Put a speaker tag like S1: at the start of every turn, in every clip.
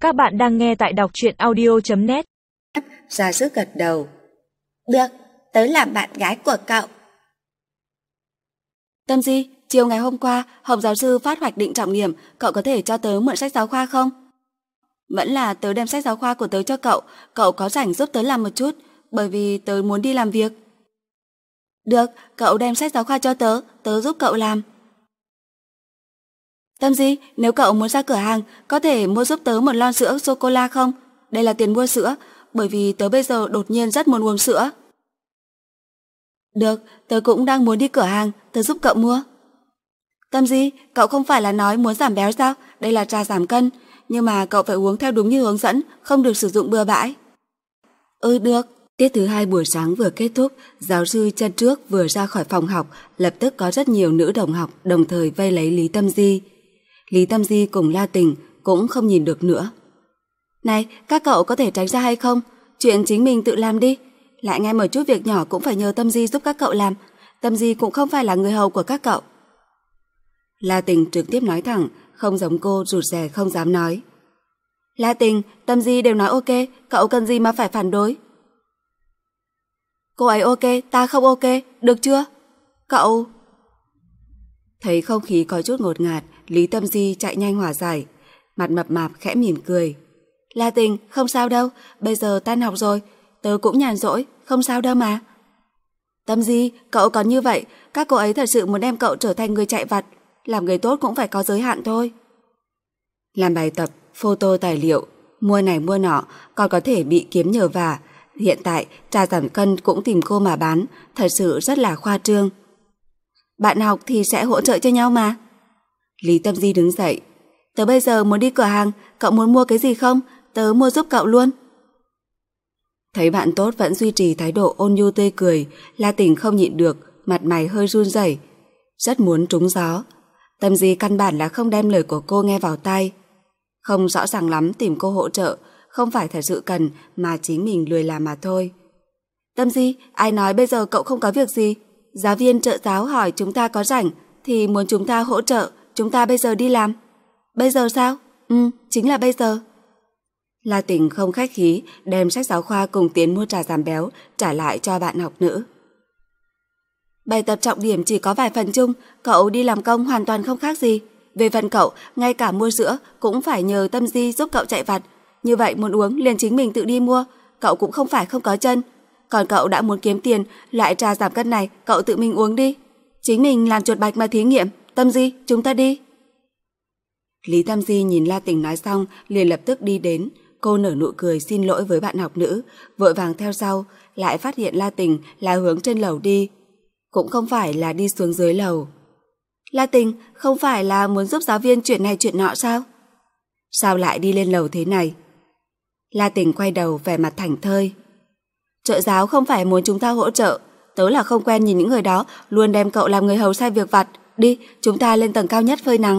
S1: Các bạn đang nghe tại đọc truyện audio.net.
S2: Ra sức gật đầu. Được, tớ làm bạn gái của cậu.
S3: Tâm Di, chiều ngày hôm qua, Hồng giáo sư phát hoạch định trọng điểm, cậu có thể cho tớ mượn sách giáo khoa không? Vẫn là tớ đem sách giáo khoa của tớ cho cậu có rảnh giúp tớ làm một chút, bởi vì tớ muốn đi làm việc. Được, cậu đem sách giáo khoa cho tớ giúp cậu làm. Tâm Di, nếu cậu muốn ra cửa hàng, có thể mua giúp tớ một lon sữa sô-cô-la không? Đây là tiền mua sữa, bởi vì tớ bây giờ đột nhiên rất muốn uống sữa. Được, tớ cũng đang muốn đi cửa hàng, tớ giúp cậu mua. Tâm Di, cậu không phải là nói muốn giảm béo sao? Đây là trà giảm cân, nhưng mà cậu phải uống theo đúng như hướng dẫn, không được sử dụng bừa bãi. Được. Tiết thứ 2 buổi sáng vừa kết thúc, giáo sư chân trước vừa ra khỏi phòng học, lập tức có rất nhiều nữ đồng học đồng thời vây lấy Lý Tâm Di. Lý Tâm Di cùng La Tình cũng không nhìn được nữa. Này, các cậu có thể tránh ra hay không? Chuyện chính mình tự làm đi. Lại ngay một chút việc nhỏ cũng phải nhờ Tâm Di giúp các cậu làm. Tâm Di cũng không phải là người hầu của các cậu. La Tình trực tiếp nói thẳng, không giống cô rụt rè không dám nói. La Tình, Tâm Di đều nói ok, cậu cần gì mà phải phản đối? Cô ấy ok, ta không ok, được chưa? Cậu... Thấy không khí có chút ngột ngạt, Lý Tâm Di chạy nhanh hòa giải. Mặt mập mạp khẽ mỉm cười. La Tình, không sao đâu, bây giờ tan học rồi, tớ cũng nhàn rỗi, không sao đâu mà. Tâm Di, cậu còn như vậy, các cô ấy thật sự muốn đem cậu trở thành người chạy vặt. Làm người tốt cũng phải có giới hạn thôi. Làm bài tập, photo tài liệu, mua này mua nọ, còn có thể bị kiếm nhờ vả. Hiện tại, trà giảm cân cũng tìm cô mà bán, thật sự rất là khoa trương. Bạn học thì sẽ hỗ trợ cho nhau mà. Lý Tâm Di đứng dậy. Tớ bây giờ muốn đi cửa hàng, cậu muốn mua cái gì không? Tớ mua giúp cậu luôn. Thấy bạn tốt vẫn duy trì thái độ ôn nhu tươi cười, La Tình không nhịn được, mặt mày hơi run rẩy, rất muốn trúng gió. Tâm Di căn bản là không đem lời của cô nghe vào tai. Không rõ ràng lắm tìm cô hỗ trợ, không phải thật sự cần mà chính mình lười làm mà thôi. Tâm Di, ai nói bây giờ cậu không có việc gì? Giáo viên trợ giáo hỏi chúng ta có rảnh thì muốn chúng ta hỗ trợ, chúng ta bây giờ đi làm. Bây giờ sao? Chính là bây giờ. La Tình không khách khí đem sách giáo khoa cùng tiền mua trà giảm béo trả lại cho bạn học nữ. Bài tập trọng điểm chỉ có vài phần chung, cậu đi làm công hoàn toàn không khác gì. Về phần cậu, ngay cả mua sữa cũng phải nhờ Tâm Di giúp cậu chạy vặt. Như vậy muốn uống liền chính mình tự đi mua, cậu cũng không phải không có chân. Còn cậu đã muốn kiếm tiền, loại trà giảm cân này cậu tự mình uống đi. Chính mình làm chuột bạch mà thí nghiệm. Tâm Di, chúng ta đi. Lý Tâm Di nhìn La Tình nói xong liền lập tức đi đến. Cô nở nụ cười xin lỗi với bạn học nữ, vội vàng theo sau, lại phát hiện La Tình là hướng trên lầu đi, cũng không phải là đi xuống dưới lầu. La Tình, không phải là muốn giúp giáo viên chuyện này chuyện nọ sao? Sao lại đi lên lầu thế này? La Tình quay đầu vẻ mặt thảnh thơi. Trợ giáo không phải muốn chúng ta hỗ trợ, tớ là không quen nhìn những người đó luôn đem cậu làm người hầu sai việc vặt. Đi, chúng ta lên tầng cao nhất phơi nắng.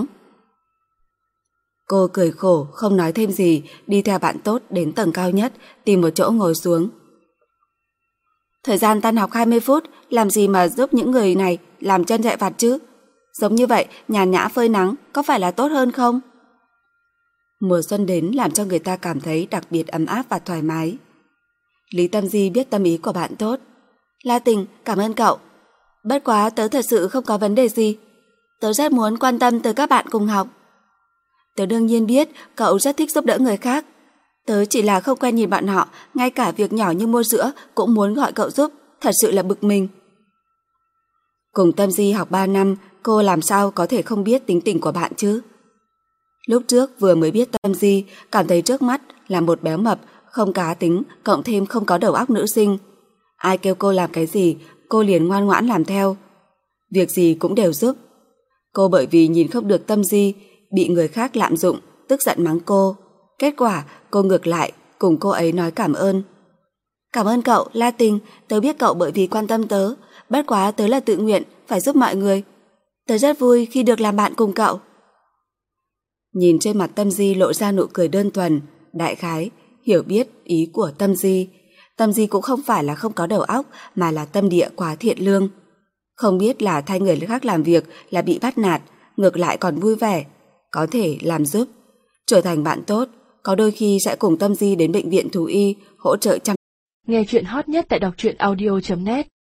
S3: Cô cười khổ, không nói thêm gì, đi theo bạn tốt đến tầng cao nhất, tìm một chỗ ngồi xuống. Thời gian tan học 20 phút, làm gì mà giúp những người này làm chân chạy vặt chứ? Giống như vậy, nhàn nhã phơi nắng, có phải là tốt hơn không? Mùa xuân đến làm cho người ta cảm thấy đặc biệt ấm áp và thoải mái. Lý Tâm Di biết tâm ý của bạn tốt. La Tình, cảm ơn cậu. Bất quá tớ thật sự không có vấn đề gì. Tớ rất muốn quan tâm tới các bạn cùng học. Tớ đương nhiên biết cậu rất thích giúp đỡ người khác. Tớ chỉ là không quen nhìn bọn họ, ngay cả việc nhỏ như mua sữa cũng muốn gọi cậu giúp, thật sự là bực mình. Cùng Tâm Di học 3 năm, cô làm sao có thể không biết tính tình của bạn chứ? Lúc trước vừa mới biết Tâm Di, cảm thấy trước mắt là một béo mập, không cá tính, cộng thêm không có đầu óc nữ sinh. Ai kêu cô làm cái gì, cô liền ngoan ngoãn làm theo. Việc gì cũng đều giúp. Cô bởi vì nhìn không được Tâm Di, bị người khác lạm dụng, tức giận mắng cô. Kết quả, cô ngược lại, cùng cô ấy nói cảm ơn. Cảm ơn cậu, La Tình, tớ biết cậu bởi vì quan tâm tớ, bất quá tớ là tự nguyện, phải giúp mọi người. Tớ rất vui khi được làm bạn cùng cậu. Nhìn trên mặt Tâm Di lộ ra nụ cười đơn thuần, đại khái, hiểu biết ý của Tâm Di. Tâm Di cũng không phải là không có đầu óc, mà là tâm địa quá thiện lương. Không biết là thay người khác làm việc là bị bắt nạt, ngược lại còn vui vẻ, có thể làm giúp, trở thành bạn tốt, có đôi khi sẽ cùng Tâm Di đến bệnh viện thú y hỗ trợ chăm.
S1: Nghe chuyện hot nhất tại đọc truyện audio.net